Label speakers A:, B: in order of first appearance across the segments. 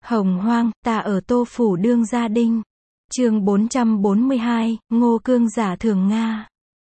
A: Hồng hoang, ta ở Tô Phủ đương gia đinh. Chương 442, Ngô Cương giả thường Nga.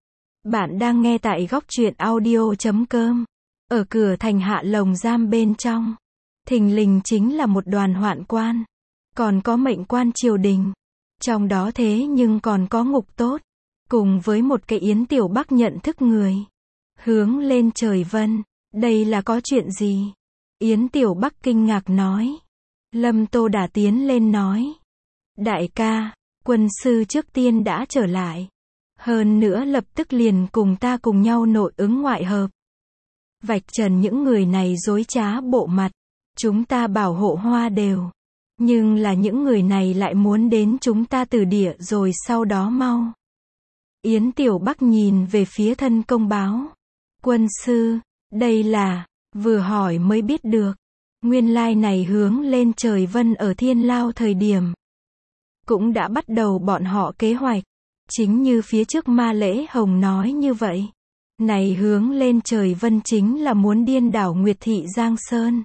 A: Bạn đang nghe tại góc truyện audio.com. Ở cửa thành Hạ Lồng giam bên trong, thình lình chính là một đoàn hoạn quan. Còn có mệnh quan triều đình. Trong đó thế nhưng còn có Ngục Tốt. Cùng với một cái Yến Tiểu Bắc nhận thức người. Hướng lên trời vân. Đây là có chuyện gì? Yến Tiểu Bắc kinh ngạc nói. Lâm Tô Đả tiến lên nói. Đại ca, quân sư trước tiên đã trở lại. Hơn nữa lập tức liền cùng ta cùng nhau nội ứng ngoại hợp. Vạch trần những người này dối trá bộ mặt. Chúng ta bảo hộ hoa đều. Nhưng là những người này lại muốn đến chúng ta từ địa rồi sau đó mau. Yến Tiểu Bắc nhìn về phía thân công báo. Quân sư, đây là, vừa hỏi mới biết được. Nguyên lai này hướng lên trời vân ở Thiên Lao thời điểm. Cũng đã bắt đầu bọn họ kế hoạch. Chính như phía trước Ma Lễ Hồng nói như vậy. Này hướng lên trời vân chính là muốn điên đảo Nguyệt Thị Giang Sơn.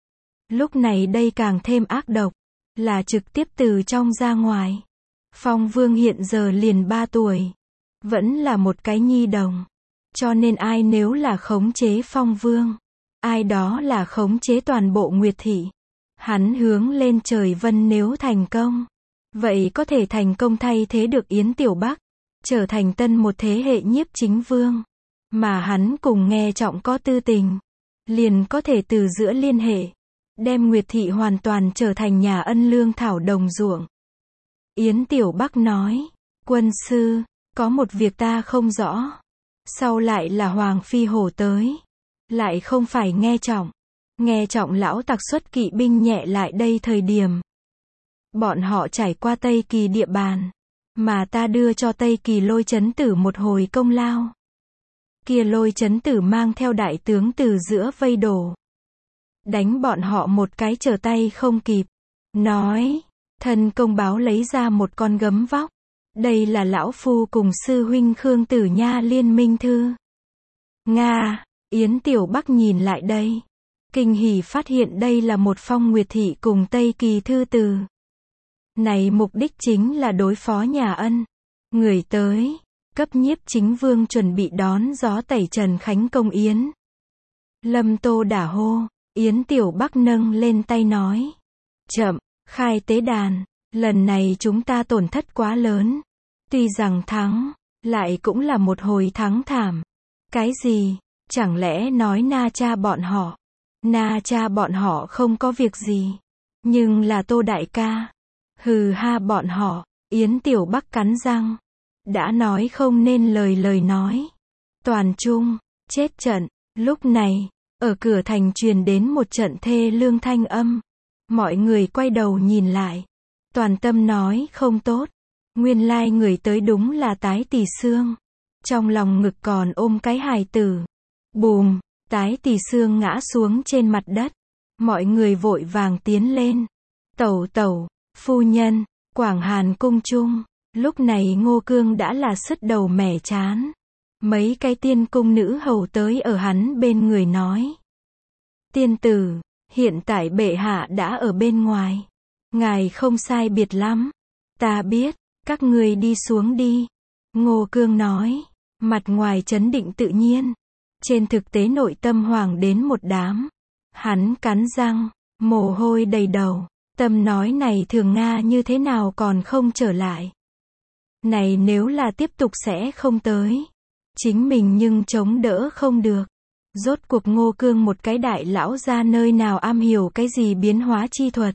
A: Lúc này đây càng thêm ác độc. Là trực tiếp từ trong ra ngoài. Phong Vương hiện giờ liền 3 tuổi. Vẫn là một cái nhi đồng. Cho nên ai nếu là khống chế Phong Vương. Ai đó là khống chế toàn bộ Nguyệt Thị. Hắn hướng lên trời vân nếu thành công. Vậy có thể thành công thay thế được Yến Tiểu Bắc. Trở thành tân một thế hệ nhiếp chính vương. Mà hắn cùng nghe trọng có tư tình. Liền có thể từ giữa liên hệ. Đem Nguyệt Thị hoàn toàn trở thành nhà ân lương thảo đồng ruộng. Yến Tiểu Bắc nói. Quân sư, có một việc ta không rõ. Sau lại là Hoàng Phi Hổ tới. Lại không phải nghe trọng. Nghe trọng lão tặc xuất kỵ binh nhẹ lại đây thời điểm. Bọn họ trải qua Tây Kỳ địa bàn. Mà ta đưa cho Tây Kỳ Lôi Chấn Tử một hồi công lao. Kia Lôi Chấn Tử mang theo đại tướng từ giữa vây đổ. Đánh bọn họ một cái trở tay không kịp. Nói, thân công báo lấy ra một con gấm vóc. Đây là lão phu cùng sư huynh Khương Tử Nha liên minh thư. Nga, Yến Tiểu Bắc nhìn lại đây. Kinh hỉ phát hiện đây là một phong Nguyệt Thị cùng Tây Kỳ thư từ. Này mục đích chính là đối phó nhà ân. Người tới, cấp nhiếp chính vương chuẩn bị đón gió tẩy trần khánh công yến. Lâm Tô Đả hô, Yến Tiểu Bắc nâng lên tay nói. Chậm, khai tế đàn, lần này chúng ta tổn thất quá lớn. Tuy rằng thắng, lại cũng là một hồi thắng thảm. Cái gì? Chẳng lẽ nói Na Cha bọn họ? Na Cha bọn họ không có việc gì. Nhưng là Tô đại ca. Hừ ha bọn họ. Yến Tiểu Bắc cắn răng. Đã nói không nên lời nói. Toàn trung, chết trận. Lúc này, ở cửa thành truyền đến một trận thê lương thanh âm. Mọi người quay đầu nhìn lại. Toàn tâm nói không tốt. Nguyên lai người tới đúng là Tái Tỳ Xương. Trong lòng ngực còn ôm cái hài tử. Bùm, Tái Tỳ Xương ngã xuống trên mặt đất. Mọi người vội vàng tiến lên. Tẩu tẩu, phu nhân, Quảng Hàn cung chung. Lúc này Ngô Cương đã là sứt đầu mẻ chán. Mấy cái tiên cung nữ hầu tới ở hắn bên người nói. Tiên tử, hiện tại bệ hạ đã ở bên ngoài. Ngài không sai biệt lắm. Ta biết, các ngươi đi xuống đi. Ngô Cương nói, mặt ngoài trấn định tự nhiên. Trên thực tế nội tâm hoảng đến một đám. Hắn cắn răng, mồ hôi đầy đầu. Tâm nói này thường Nga như thế nào còn không trở lại. Này nếu là tiếp tục sẽ không tới. Chính mình nhưng chống đỡ không được. Rốt cuộc Ngô Cương một cái đại lão ra nơi nào am hiểu cái gì biến hóa chi thuật.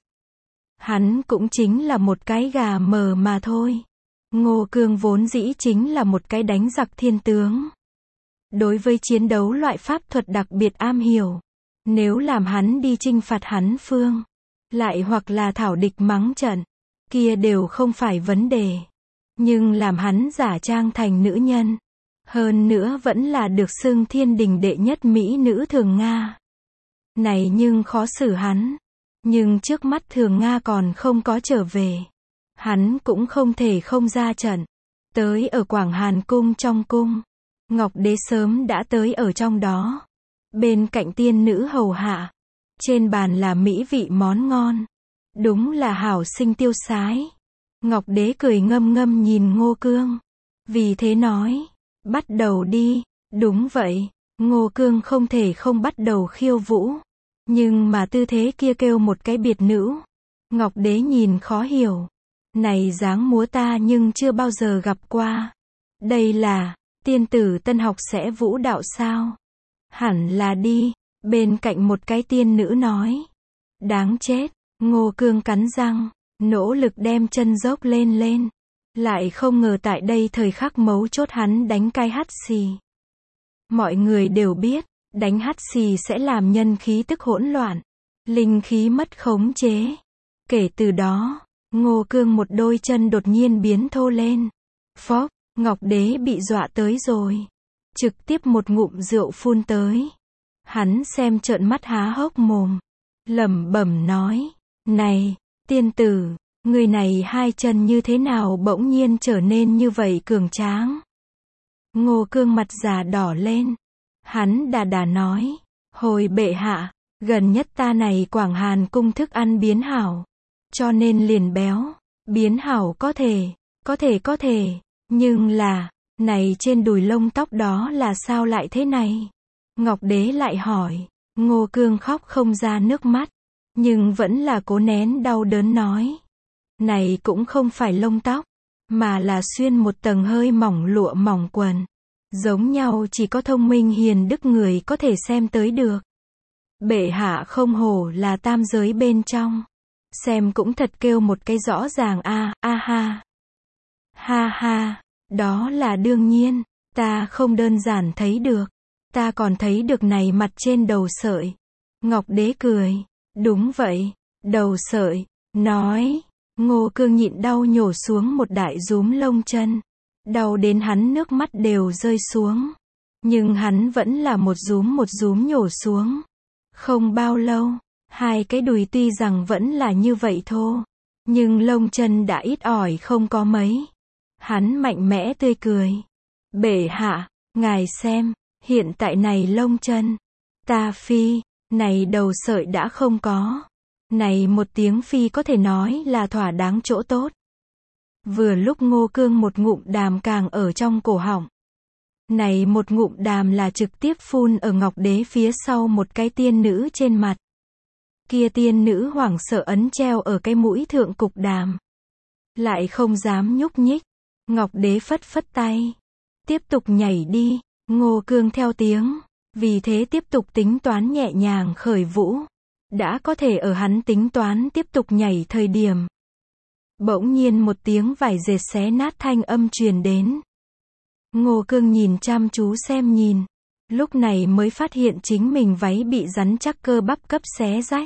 A: Hắn cũng chính là một cái gà mờ mà thôi. Ngô Cương vốn dĩ chính là một cái đánh giặc thiên tướng. Đối với chiến đấu loại pháp thuật đặc biệt am hiểu. Nếu làm hắn đi chinh phạt hắn phương. Lại hoặc là thảo địch mắng trận. Kia đều không phải vấn đề. Nhưng làm hắn giả trang thành nữ nhân. Hơn nữa vẫn là được xưng thiên đình đệ nhất mỹ nữ thường Nga. Này nhưng khó xử hắn. Nhưng trước mắt thường Nga còn không có trở về. Hắn cũng không thể không ra trận. Tới ở Quảng Hàn cung trong cung. Ngọc Đế sớm đã tới ở trong đó. Bên cạnh tiên nữ hầu hạ. Trên bàn là mỹ vị món ngon. Đúng là hảo sinh tiêu sái. Ngọc Đế cười ngâm ngâm nhìn Ngô Cương. Vì thế nói, bắt đầu đi. Đúng vậy, Ngô Cương không thể không bắt đầu khiêu vũ. Nhưng mà tư thế kia kêu một cái biệt nữ. Ngọc Đế nhìn khó hiểu. Này dáng múa ta nhưng chưa bao giờ gặp qua. Đây là, tiên tử tân học sẽ vũ đạo sao? Hẳn là đi. Bên cạnh một cái tiên nữ nói. Đáng chết. Ngô Cương cắn răng, nỗ lực đem chân dốc lên lên. Lại không ngờ tại đây thời khắc mấu chốt hắn đánh cái hắt xì. Mọi người đều biết, đánh hắt xì sẽ làm nhân khí tức hỗn loạn, linh khí mất khống chế. Kể từ đó, Ngô Cương một đôi chân đột nhiên biến thô lên. Phốc, Ngọc Đế bị dọa tới rồi. Trực tiếp một ngụm rượu phun tới. Hắn xem trợn mắt há hốc mồm. Lẩm bẩm nói, này, tiên tử, người này hai chân như thế nào bỗng nhiên trở nên như vậy cường tráng. Ngô Cương mặt già đỏ lên. Hắn đà đà nói, hồi bệ hạ, gần nhất ta này Quảng Hàn cung thức ăn biến hảo. Cho nên liền béo, biến hảo có thể, nhưng là, này trên đùi lông tóc đó là sao lại thế này? Ngọc Đế lại hỏi, Ngô Cương khóc không ra nước mắt, nhưng vẫn là cố nén đau đớn nói. Này cũng không phải lông tóc, mà là xuyên một tầng hơi mỏng lụa mỏng quần. Giống nhau chỉ có thông minh hiền đức người có thể xem tới được. Bệ hạ không hổ là tam giới bên trong. Xem cũng thật kêu một cái rõ ràng a ha. Ha ha, đó là đương nhiên, ta không đơn giản thấy được. Ta còn thấy được này mặt trên đầu sợi. Ngọc Đế cười, đúng vậy, đầu sợi, nói. Ngô Cương nhịn đau nhổ xuống một đại rúm lông chân. Đau đến hắn nước mắt đều rơi xuống. Nhưng hắn vẫn là một rúm nhổ xuống. Không bao lâu, hai cái đùi tuy rằng vẫn là như vậy thô, nhưng lông chân đã ít ỏi không có mấy. Hắn mạnh mẽ tươi cười. Bệ hạ, ngài xem, hiện tại này lông chân, ta phi, này đầu sợi đã không có. Này một tiếng phi có thể nói là thỏa đáng chỗ tốt. Vừa lúc Ngô Cương một ngụm đàm càng ở trong cổ họng. Này một ngụm đàm là trực tiếp phun ở Ngọc Đế phía sau một cái tiên nữ trên mặt. Kia tiên nữ hoảng sợ ấn treo ở cái mũi thượng cục đàm. Lại không dám nhúc nhích. Ngọc Đế phất phất tay. Tiếp tục nhảy đi. Ngô Cương theo tiếng. Vì thế tiếp tục tính toán nhẹ nhàng khởi vũ. Đã có thể ở hắn tính toán tiếp tục nhảy thời điểm. Bỗng nhiên một tiếng vải dệt xé nát thanh âm truyền đến. Ngô Cương nhìn chăm chú xem nhìn. Lúc này mới phát hiện chính mình váy bị rắn chắc cơ bắp cấp xé rách.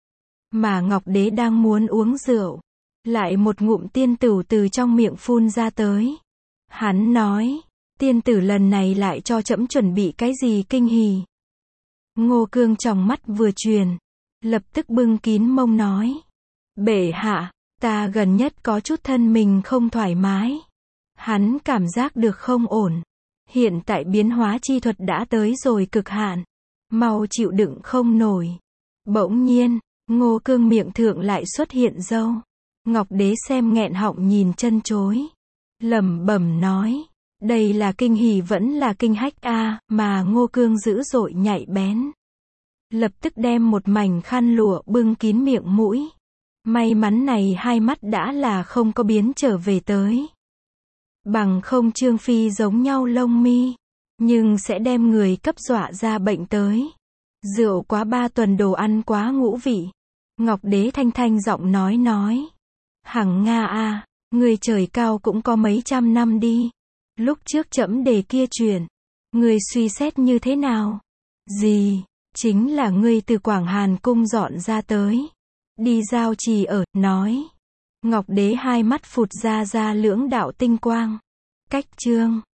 A: Mà Ngọc Đế đang muốn uống rượu. Lại một ngụm tiên tử từ trong miệng phun ra tới. Hắn nói, tiên tử lần này lại cho trẫm chuẩn bị cái gì kinh hỉ. Ngô Cương tròng mắt vừa truyền. Lập tức bưng kín mông nói. Bệ hạ, ta gần nhất có chút thân mình không thoải mái. Hắn cảm giác được không ổn. Hiện tại biến hóa chi thuật đã tới rồi cực hạn. Mau chịu đựng không nổi. Bỗng nhiên, Ngô Cương miệng thượng lại xuất hiện râu. Ngọc Đế xem nghẹn họng nhìn chân chối. Lẩm bẩm nói. Đây là kinh hỉ vẫn là kinh hách a, mà Ngô Cương dữ dội nhạy bén. Lập tức đem một mảnh khăn lụa bưng kín miệng mũi. May mắn này hai mắt đã là không có biến trở về tới. Bằng không Trương Phi giống nhau lông mi. Nhưng sẽ đem người cấp dọa ra bệnh tới. Rượu quá 3 tuần đồ ăn quá ngũ vị. Ngọc Đế thanh thanh giọng nói. Hằng Nga a, người trời cao cũng có mấy trăm năm đi. Lúc trước trẫm đề kia chuyển. Người suy xét như thế nào? Gì? Chính là ngươi từ Quảng Hàn cung dọn ra tới. Đi giao trì ở, nói. Ngọc Đế hai mắt phụt ra lưỡng đạo tinh quang. Cách chương.